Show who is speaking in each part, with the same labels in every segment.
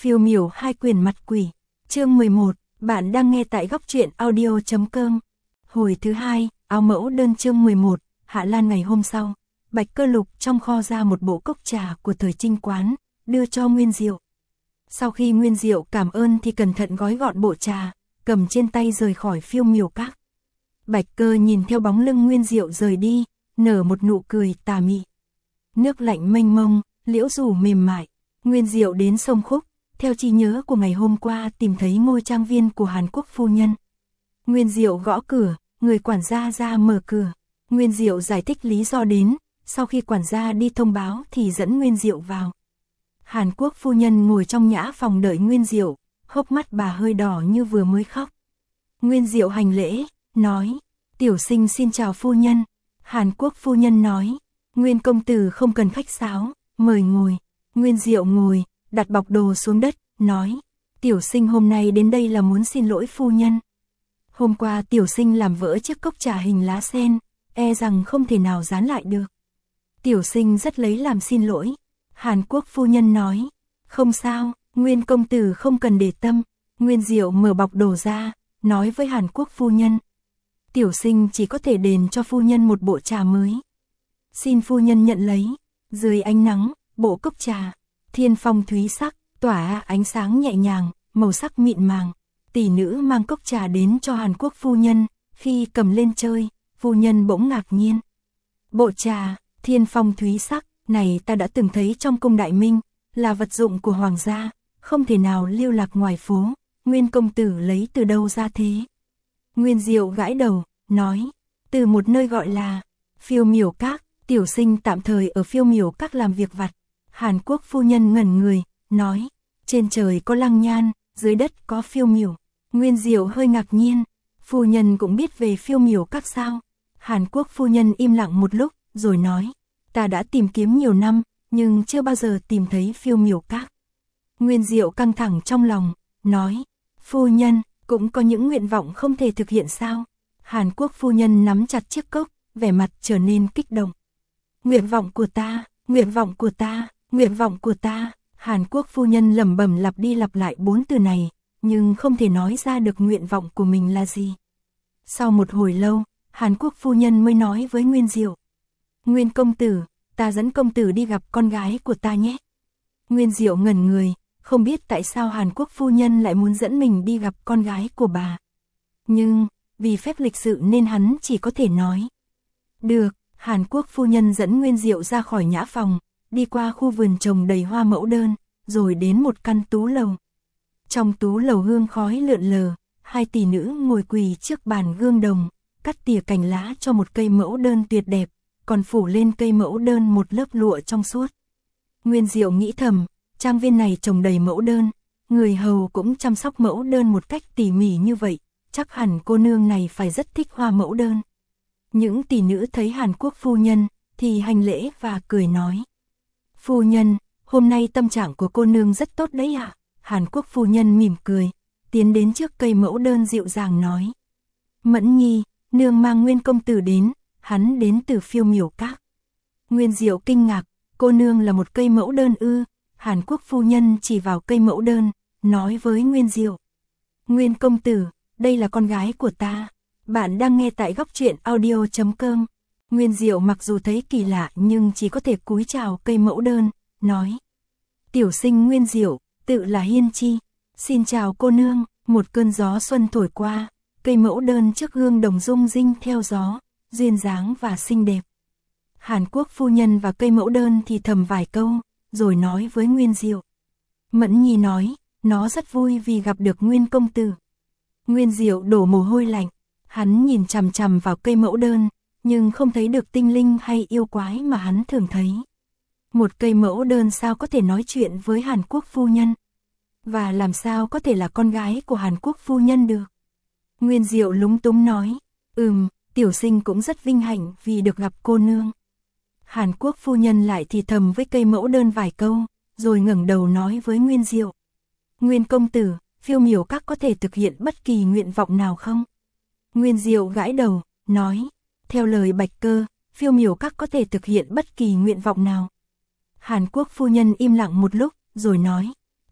Speaker 1: Phiêu miểu hai quyền mặt quỷ. Chương 11, bạn đang nghe tại góc truyện audio.com. Hồi thứ 2, áo mẫu đơn chương 11, Hạ Lan ngày hôm sau. Bạch Cơ Lục trong kho ra một bộ cốc trà của thời Trinh quán, đưa cho Nguyên Diệu. Sau khi Nguyên Diệu cảm ơn thì cẩn thận gói gọn bộ trà, cầm trên tay rời khỏi Phiêu miểu các. Bạch Cơ nhìn theo bóng lưng Nguyên Diệu rời đi, nở một nụ cười tà mị. Nước lạnh mênh mông, liễu rủ mềm mại. Nguyên Diệu đến sông Khúc, theo trí nhớ của ngày hôm qua tìm thấy ngôi trang viên của Hàn Quốc phu nhân. Nguyên Diệu gõ cửa, người quản gia ra mở cửa. Nguyên Diệu giải thích lý do đến, sau khi quản gia đi thông báo thì dẫn Nguyên Diệu vào. Hàn Quốc phu nhân ngồi trong nhã phòng đợi Nguyên Diệu, hốc mắt bà hơi đỏ như vừa mới khóc. Nguyên Diệu hành lễ, nói, tiểu sinh xin chào phu nhân. Hàn Quốc phu nhân nói, Nguyên công tử không cần khách sáo, mời ngồi. Nguyên Diệu ngồi, đặt bọc đồ xuống đất, nói, tiểu sinh hôm nay đến đây là muốn xin lỗi phu nhân. Hôm qua tiểu sinh làm vỡ chiếc cốc trà hình lá sen, e rằng không thể nào dán lại được. Tiểu sinh rất lấy làm xin lỗi. Hàn Quốc phu nhân nói, không sao, Nguyên công tử không cần để tâm. Nguyên Diệu mở bọc đồ ra, nói với Hàn Quốc phu nhân, tiểu sinh chỉ có thể đền cho phu nhân một bộ trà mới. Xin phu nhân nhận lấy. Dưới ánh nắng, bộ cốc trà, thiên phong thúy sắc, tỏa ánh sáng nhẹ nhàng, màu sắc mịn màng. Tỷ nữ mang cốc trà đến cho Hàn Quốc phu nhân, khi cầm lên chơi, phu nhân bỗng ngạc nhiên. Bộ trà, thiên phong thúy sắc, này ta đã từng thấy trong cung Đại Minh, là vật dụng của hoàng gia, không thể nào lưu lạc ngoài phố. Nguyên công tử lấy từ đâu ra thế? Nguyên Diệu gãi đầu, nói, từ một nơi gọi là Phiêu miểu các, tiểu sinh tạm thời ở Phiêu miểu các làm việc vặt. Hàn Quốc phu nhân ngẩn người, nói, trên trời có Lăng Nhan, dưới đất có Phiêu miểu. Nguyên Diệu hơi ngạc nhiên, phu nhân cũng biết về Phiêu miểu các sao? Hàn Quốc phu nhân im lặng một lúc, rồi nói, ta đã tìm kiếm nhiều năm, nhưng chưa bao giờ tìm thấy Phiêu miểu các. Nguyên Diệu căng thẳng trong lòng, nói, phu nhân, cũng có những nguyện vọng không thể thực hiện sao? Hàn Quốc phu nhân nắm chặt chiếc cốc, vẻ mặt trở nên kích động. Nguyện vọng của ta, nguyện vọng của ta, nguyện vọng của ta. Hàn Quốc phu nhân lẩm bẩm lặp đi lặp lại 4 từ này, nhưng không thể nói ra được nguyện vọng của mình là gì. Sau một hồi lâu, Hàn Quốc phu nhân mới nói với Nguyên Diệu, Nguyên công tử, ta dẫn công tử đi gặp con gái của ta nhé. Nguyên Diệu ngẩn người, không biết tại sao Hàn Quốc phu nhân lại muốn dẫn mình đi gặp con gái của bà. Nhưng, vì phép lịch sự nên hắn chỉ có thể nói. Được, Hàn Quốc phu nhân dẫn Nguyên Diệu ra khỏi nhã phòng, đi qua khu vườn trồng đầy hoa mẫu đơn, rồi đến một căn tú lầu. Trong tú lầu hương khói lượn lờ, hai tỷ nữ ngồi quỳ trước bàn gương đồng, cắt tỉa cành lá cho một cây mẫu đơn tuyệt đẹp, còn phủ lên cây mẫu đơn một lớp lụa trong suốt. Nguyên Diệu nghĩ thầm, trang viên này trồng đầy mẫu đơn, người hầu cũng chăm sóc mẫu đơn một cách tỉ mỉ như vậy, chắc hẳn cô nương này phải rất thích hoa mẫu đơn. Những tỷ nữ thấy Hàn Quốc phu nhân, thì hành lễ và cười nói. Phu nhân, hôm nay tâm trạng của cô nương rất tốt đấy ạ. Hàn Quốc phu nhân mỉm cười, tiến đến trước cây mẫu đơn dịu dàng nói. Mẫn nhi, nương mang Nguyên công tử đến, hắn đến từ Phiêu miểu các. Nguyên Diệu kinh ngạc, cô nương là một cây mẫu đơn ư? Hàn Quốc phu nhân chỉ vào cây mẫu đơn, nói với Nguyên Diệu. Nguyên công tử, đây là con gái của ta. Bạn đang nghe tại góc truyện audio.com. Nguyên Diệu mặc dù thấy kỳ lạ nhưng chỉ có thể cúi chào cây mẫu đơn, nói. Tiểu sinh Nguyên Diệu, tự là Hiên Chi. Xin chào cô nương. Một cơn gió xuân thổi qua, cây mẫu đơn trước gương đồng rung rinh theo gió, duyên dáng và xinh đẹp. Hàn Quốc phu nhân và cây mẫu đơn thì thầm vài câu, rồi nói với Nguyên Diệu. Mẫn nhi nói, nó rất vui vì gặp được Nguyên công tử. Nguyên Diệu đổ mồ hôi lạnh, hắn nhìn chằm chằm vào cây mẫu đơn, nhưng không thấy được tinh linh hay yêu quái mà hắn thường thấy. Một cây mẫu đơn sao có thể nói chuyện với Hàn Quốc phu nhân? Và làm sao có thể là con gái của Hàn Quốc phu nhân được? Nguyên Diệu lúng túng nói, tiểu sinh cũng rất vinh hạnh vì được gặp cô nương. Hàn Quốc phu nhân lại thì thầm với cây mẫu đơn vài câu, rồi ngẩng đầu nói với Nguyên Diệu. Nguyên công tử, Phiêu miểu các có thể thực hiện bất kỳ nguyện vọng nào không? Nguyên Diệu gãi đầu, nói, theo lời Bạch Cơ, Phiêu miểu các có thể thực hiện bất kỳ nguyện vọng nào. Hàn Quốc phu nhân im lặng một lúc, rồi nói,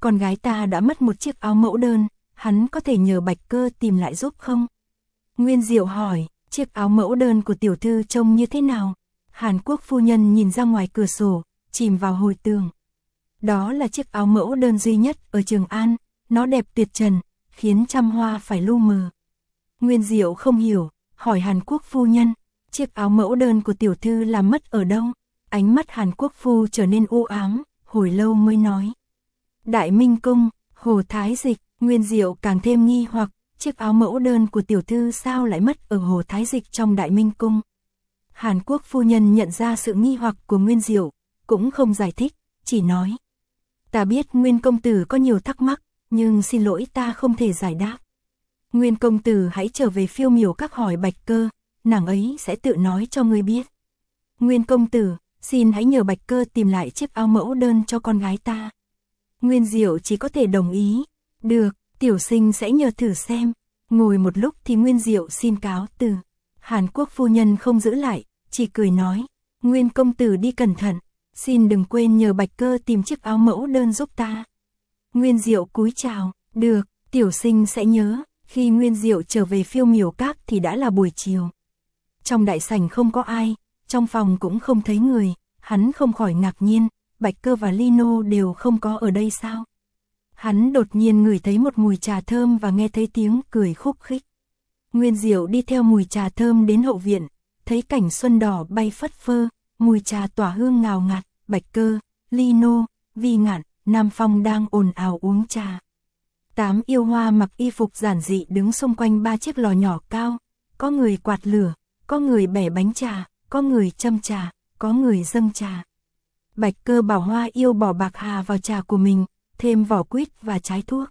Speaker 1: con gái ta đã mất một chiếc áo mẫu đơn, hắn có thể nhờ Bạch Cơ tìm lại giúp không? Nguyên Diệu hỏi, chiếc áo mẫu đơn của tiểu thư trông như thế nào? Hàn Quốc phu nhân nhìn ra ngoài cửa sổ, chìm vào hồi tưởng. Đó là chiếc áo mẫu đơn duy nhất ở Trường An, nó đẹp tuyệt trần, khiến trăm hoa phải lu mờ. Nguyên Diệu không hiểu, hỏi Hàn Quốc phu nhân, chiếc áo mẫu đơn của tiểu thư làm mất ở đâu? Ánh mắt Hàn Quốc phu trở nên u ám, hồi lâu mới nói. Đại Minh Cung, Hồ Thái Dịch. Nguyên Diệu càng thêm nghi hoặc, chiếc áo mẫu đơn của tiểu thư sao lại mất ở Hồ Thái Dịch trong Đại Minh Cung? Hàn Quốc phu nhân nhận ra sự nghi hoặc của Nguyên Diệu, cũng không giải thích, chỉ nói. Ta biết Nguyên công tử có nhiều thắc mắc, nhưng xin lỗi ta không thể giải đáp. Nguyên công tử hãy trở về Phiêu Miểu Các hỏi Bạch Cơ, nàng ấy sẽ tự nói cho ngươi biết. Nguyên công tử, xin hãy nhờ Bạch Cơ tìm lại chiếc áo mẫu đơn cho con gái ta. Nguyên Diệu chỉ có thể đồng ý. Được, tiểu sinh sẽ nhờ thử xem. Ngồi một lúc thì Nguyên Diệu xin cáo từ. Hàn Quốc phu nhân không giữ lại, chỉ cười nói. Nguyên công tử đi cẩn thận, xin đừng quên nhờ Bạch Cơ tìm chiếc áo mẫu đơn giúp ta. Nguyên Diệu cúi chào, được, tiểu sinh sẽ nhớ. Khi Nguyên Diệu trở về Phiêu Miểu Các thì đã là buổi chiều. Trong đại sảnh không có ai, trong phòng cũng không thấy người, hắn không khỏi ngạc nhiên, Bạch Cơ và Lino đều không có ở đây sao? Hắn đột nhiên ngửi thấy một mùi trà thơm và nghe thấy tiếng cười khúc khích. Nguyên Diệu đi theo mùi trà thơm đến hậu viện, thấy cảnh xuân đỏ bay phất phơ, mùi trà tỏa hương ngào ngạt, Bạch Cơ, Lino, Vi Ngạn, Nam Phong đang ồn ào uống trà. 8 yêu hoa mặc y phục giản dị đứng xung quanh 3 chiếc lò nhỏ cao, có người quạt lửa, có người bẻ bánh trà, có người châm trà, có người dâng trà. Bạch Cơ bảo Hoa Yêu bỏ bạc hà vào trà của mình, thêm vỏ quýt và trái thuốc.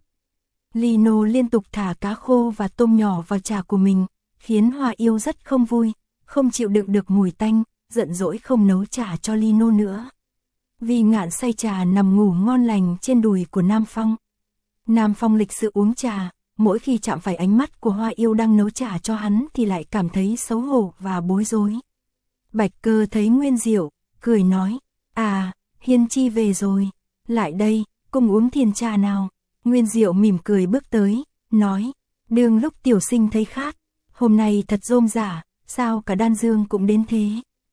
Speaker 1: Lino liên tục thả cá khô và tôm nhỏ vào trà của mình, khiến Hoa Yêu rất không vui, không chịu đựng được mùi tanh, giận dỗi không nấu trà cho Lino nữa. Vi Ngạn say trà nằm ngủ ngon lành trên đùi của Nam Phong. Nam Phong lịch sự uống trà, mỗi khi chạm phải ánh mắt của Hoa Yêu đang nấu trà cho hắn thì lại cảm thấy xấu hổ và bối rối. Bạch Cơ thấy Nguyên Diệu, cười nói, à, Hiên Chi về rồi, lại đây, cùng uống thiền trà nào. Nguyên Diệu mỉm cười bước tới, nói, đương lúc tiểu sinh thấy khát, hôm nay thật rôm rả, sao cả Đan Dương cũng đến thế.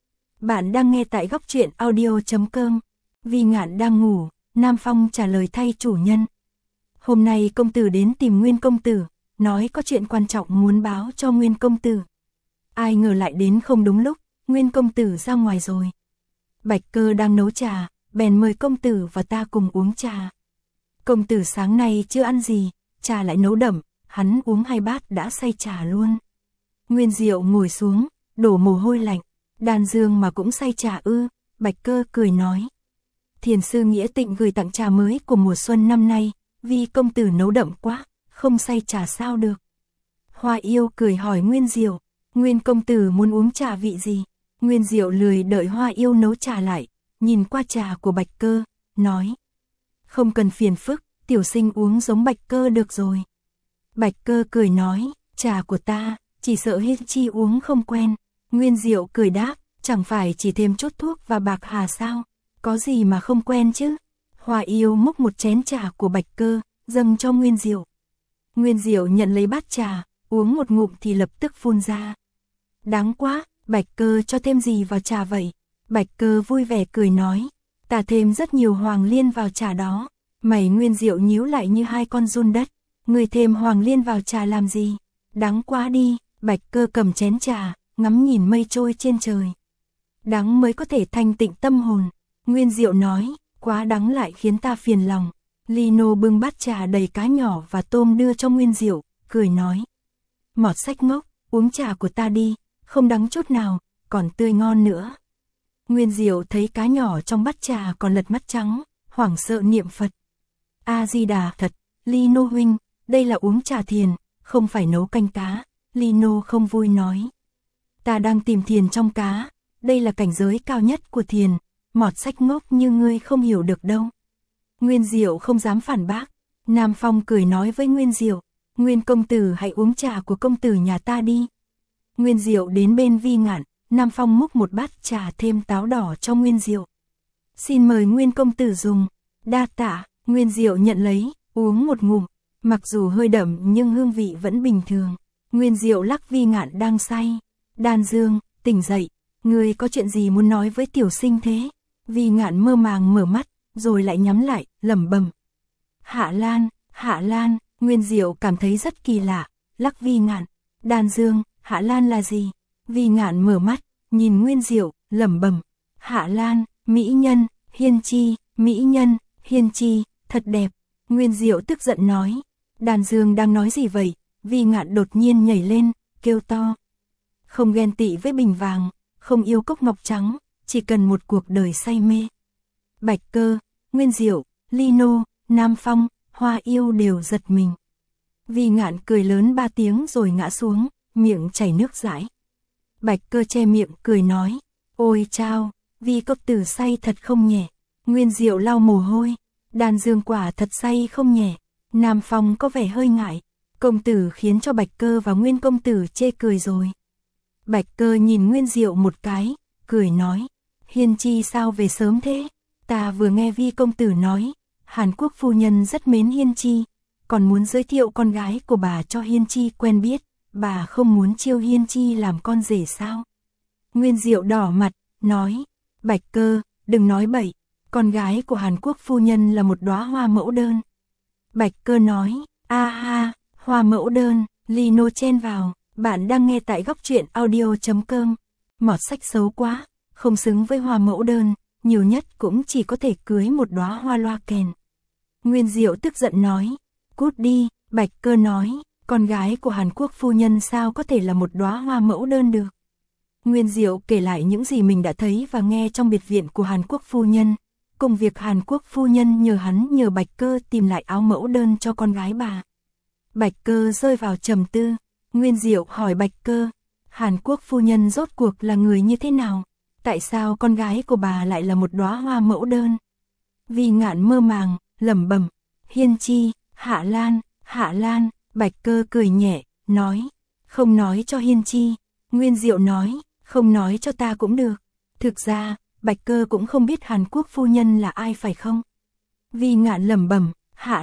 Speaker 1: Bạn đang nghe tại góc truyện audio.com, Vi Ngạn đang ngủ, Nam Phong trả lời thay chủ nhân. Hôm nay công tử đến tìm Nguyên công tử, nói có chuyện quan trọng muốn báo cho Nguyên công tử. Ai ngờ lại đến không đúng lúc, Nguyên công tử ra ngoài rồi. Bạch Cơ đang nấu trà, bèn mời công tử và ta cùng uống trà. Công tử sáng nay chưa ăn gì, trà lại nấu đậm, hắn uống 2 bát đã say trà luôn. Nguyên Diệu ngồi xuống, đổ mồ hôi lạnh, Đan Dương mà cũng say trà ư? Bạch Cơ cười nói. Thiền sư Nghĩa Tịnh gửi tặng trà mới của mùa xuân năm nay, vì công tử nấu đậm quá, không say trà sao được. Hoa Yêu cười hỏi Nguyên Diệu, Nguyên công tử muốn uống trà vị gì? Nguyên Diệu lười đợi Hoa Yêu nấu trà lại, nhìn qua trà của Bạch Cơ, nói. Không cần phiền phức, tiểu sinh uống giống Bạch Cơ được rồi. Bạch Cơ cười nói, trà của ta, chỉ sợ Hiên Chi uống không quen. Nguyên Diệu cười đáp, chẳng phải chỉ thêm chút thuốc và bạc hà sao, có gì mà không quen chứ. Hoa Yêu múc một chén trà của Bạch Cơ, dâng cho Nguyên Diệu. Nguyên Diệu nhận lấy bát trà, uống một ngụm thì lập tức phun ra. Đáng quá, Bạch Cơ cho thêm gì vào trà vậy? Bạch Cơ vui vẻ cười nói, ta thêm rất nhiều hoàng liên vào trà đó. Mày Nguyên Diệu nhíu lại như 2 con giun đất, người thêm hoàng liên vào trà làm gì? Đáng quá đi. Bạch Cơ cầm chén trà, ngắm nhìn mây trôi trên trời. Đắng mới có thể thanh tịnh tâm hồn. Nguyên Diệu nói, quá đắng lại khiến ta phiền lòng. Lino bưng bát trà đầy cá nhỏ và tôm đưa cho Nguyên Diệu, cười nói. Mọt sách ngốc, uống trà của ta đi, không đắng chút nào, còn tươi ngon nữa. Nguyên Diệu thấy cá nhỏ trong bát trà còn lật mắt trắng, hoảng sợ niệm Phật. A-di-đà Phật, Lino huynh, đây là uống trà thiền, không phải nấu canh cá. Lino không vui nói. Ta đang tìm thiền trong cá, đây là cảnh giới cao nhất của thiền, mọt sách ngốc như ngươi không hiểu được đâu. Nguyên Diệu không dám phản bác. Nam Phong cười nói với Nguyên Diệu, Nguyên công tử hãy uống trà của công tử nhà ta đi. Nguyên Diệu đến bên Vi Ngạn, Nam Phong múc một bát trà thêm táo đỏ cho Nguyên Diệu. Xin mời Nguyên công tử dùng. Đa tạ. Nguyên Diệu nhận lấy, uống một ngụm, mặc dù hơi đậm nhưng hương vị vẫn bình thường. Nguyên Diệu lắc Vi Ngạn đang say. Đan Dương, tỉnh dậy, ngươi có chuyện gì muốn nói với tiểu sinh thế? Vi Ngạn mơ màng mở mắt, rồi lại nhắm lại, lẩm bẩm. Hạ Lan, Nguyên Diệu cảm thấy rất kỳ lạ, lắc Vi Ngạn. Đan Dương, Hạ Lan là gì? Vi Ngạn mở mắt, nhìn Nguyên Diệu, lẩm bẩm. Hạ Lan, mỹ nhân, hiên chi, mỹ nhân, hiên chi, thật đẹp. Nguyên Diệu tức giận nói. Đan Dương đang nói gì vậy? Vi Ngạn đột nhiên nhảy lên, kêu to. Không ghen tị với bình vàng, không yêu cốc ngọc trắng, chỉ cần một cuộc đời say mê. Bạch Cơ, Nguyên Diệu, Lino, Nam Phong, Hoa Yêu đều giật mình. Vi Ngạn cười lớn 3 tiếng rồi ngã xuống, miệng chảy nước dãi. Bạch Cơ che miệng cười nói. Ôi chao, Vi cốc tử say thật không nhẹ. Nguyên Diệu lau mồ hôi. Đan Dương quả thật say không nhẹ. Nam Phong có vẻ hơi ngại. Công tử khiến cho Bạch Cơ và Nguyên công tử chê cười rồi. Bạch Cơ nhìn Nguyên Diệu một cái, cười nói. Hiên chi sao về sớm thế? Ta vừa nghe Vi công tử nói, Hàn Quốc phu nhân rất mến Hiên chi, còn muốn giới thiệu con gái của bà cho Hiên chi quen biết, bà không muốn chiêu Hiên chi làm con rể sao? Nguyên Diệu đỏ mặt, nói. Bạch Cơ, đừng nói bậy, con gái của Hàn Quốc phu nhân là một đóa hoa mẫu đơn. Bạch Cơ nói. A ha, hoa mẫu đơn. Lino chen vào. Bạn đang nghe tại góc truyện audio.com. Mọt sách xấu quá, không xứng với hoa mẫu đơn, nhiều nhất cũng chỉ có thể cưới một đóa hoa loa kèn. Nguyên Diệu tức giận nói. Cút đi. Bạch Cơ nói. Con gái của Hàn Quốc phu nhân sao có thể là một đóa hoa mẫu đơn được? Nguyên Diệu kể lại những gì mình đã thấy và nghe trong biệt viện của Hàn Quốc phu nhân, cùng việc Hàn Quốc phu nhân nhờ Bạch Cơ tìm lại áo mẫu đơn cho con gái bà. Bạch Cơ rơi vào trầm tư. Nguyên Diệu hỏi Bạch Cơ, Hàn Quốc phu nhân rốt cuộc là người như thế nào? Tại sao con gái của bà lại là một đóa hoa mẫu đơn? Vi Ngạn mơ màng, lẩm bẩm. Hiên chi, Hạ Lan. Bạch Cơ cười nhẹ, nói. Không nói cho Hiên chi. Nguyên Diệu nói. Không nói cho ta cũng được. Thực ra, Bạch Cơ cũng không biết Hàn Quốc phu nhân là ai phải không? Vi Ngạn lẩm bẩm. Hạ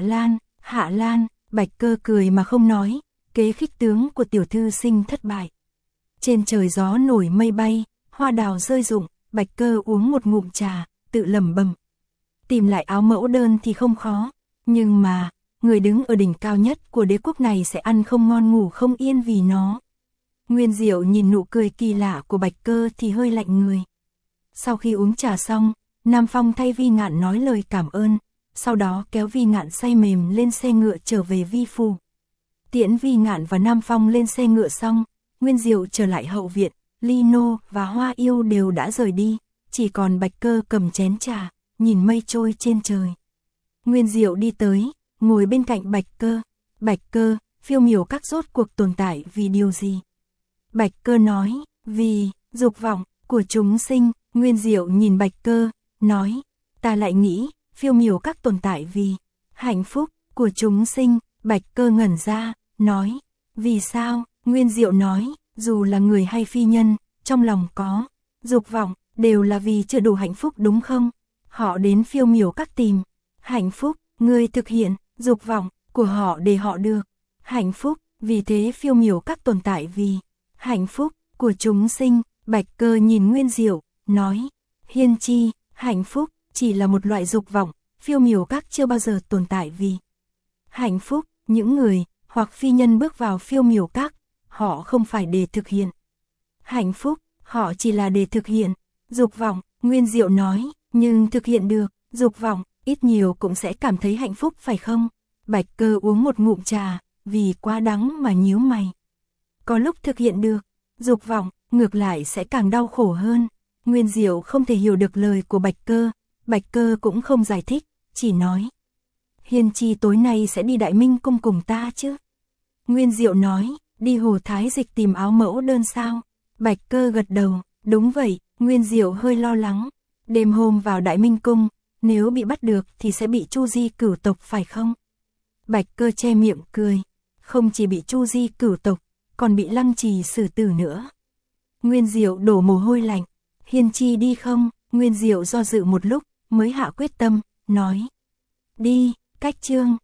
Speaker 1: Lan. Bạch Cơ cười mà không nói. Kế khích tướng của tiểu thư sinh thất bại. Trên trời gió nổi mây bay, hoa đào rơi rụng. Bạch Cơ uống một ngụm trà, tự lẩm bẩm. Tìm lại áo mẫu đơn thì không khó, nhưng mà người đứng ở đỉnh cao nhất của đế quốc này sẽ ăn không ngon ngủ không yên vì nó. Nguyên Diệu nhìn nụ cười kỳ lạ của Bạch Cơ thì hơi lạnh người. Sau khi uống trà xong, Nam Phong thay Vi Ngạn nói lời cảm ơn, sau đó kéo Vi Ngạn say mềm lên xe ngựa trở về Vi phủ. Tiễn Vi Ngạn và Nam Phong lên xe ngựa xong, Nguyên Diệu trở lại hậu viện, Lino và Hoa Yêu đều đã rời đi, chỉ còn Bạch Cơ cầm chén trà, nhìn mây trôi trên trời. Nguyên Diệu đi tới, ngồi bên cạnh Bạch Cơ. Bạch Cơ, phiêu miểu các rốt cuộc tồn tại vì điều gì? Bạch Cơ nói, vì dục vọng của chúng sinh. Nguyên Diệu nhìn Bạch Cơ, nói, ta lại nghĩ, phiêu miểu các tồn tại vì hạnh phúc của chúng sinh. Bạch Cơ ngẩn ra, nói, vì sao? Nguyên Diệu nói, dù là người hay phi nhân, trong lòng có dục vọng, đều là vì chưa đủ hạnh phúc đúng không? Họ đến phiêu miểu các tìm hạnh phúc, người thực hiện dục vọng của họ để họ được hạnh phúc, vì thế phiêu miểu các tồn tại vì hạnh phúc của chúng sinh. Bạch Cơ nhìn Nguyên Diệu, nói, Hiên chi, hạnh phúc chỉ là một loại dục vọng, phiêu miểu các chưa bao giờ tồn tại vì hạnh phúc. Những người hoặc phi nhân bước vào phiêu miểu các, họ không phải để thực hiện hạnh phúc, họ chỉ là để thực hiện dục vọng. Nguyên Diệu nói, nhưng thực hiện được dục vọng, ít nhiều cũng sẽ cảm thấy hạnh phúc phải không? Bạch Cơ uống một ngụm trà, vì quá đắng mà nhíu mày. Có lúc thực hiện được dục vọng, ngược lại sẽ càng đau khổ hơn. Nguyên Diệu không thể hiểu được lời của Bạch Cơ, Bạch Cơ cũng không giải thích, chỉ nói. Hiên chi tối nay sẽ đi Đại Minh cung cùng ta chứ? Nguyên Diệu nói, đi Hồ Thái Dịch tìm áo mẫu đơn sao? Bạch Cơ gật đầu, đúng vậy. Nguyên Diệu hơi lo lắng. Đêm hôm vào Đại Minh cung, nếu bị bắt được thì sẽ bị Chu Di cửu tộc phải không? Bạch Cơ che miệng cười, không chỉ bị Chu Di cửu tộc, còn bị Lăng Trì xử tử nữa. Nguyên Diệu đổ mồ hôi lạnh. Hiên chi đi không? Nguyên Diệu do dự một lúc, mới hạ quyết tâm, nói. Đi, cách chương.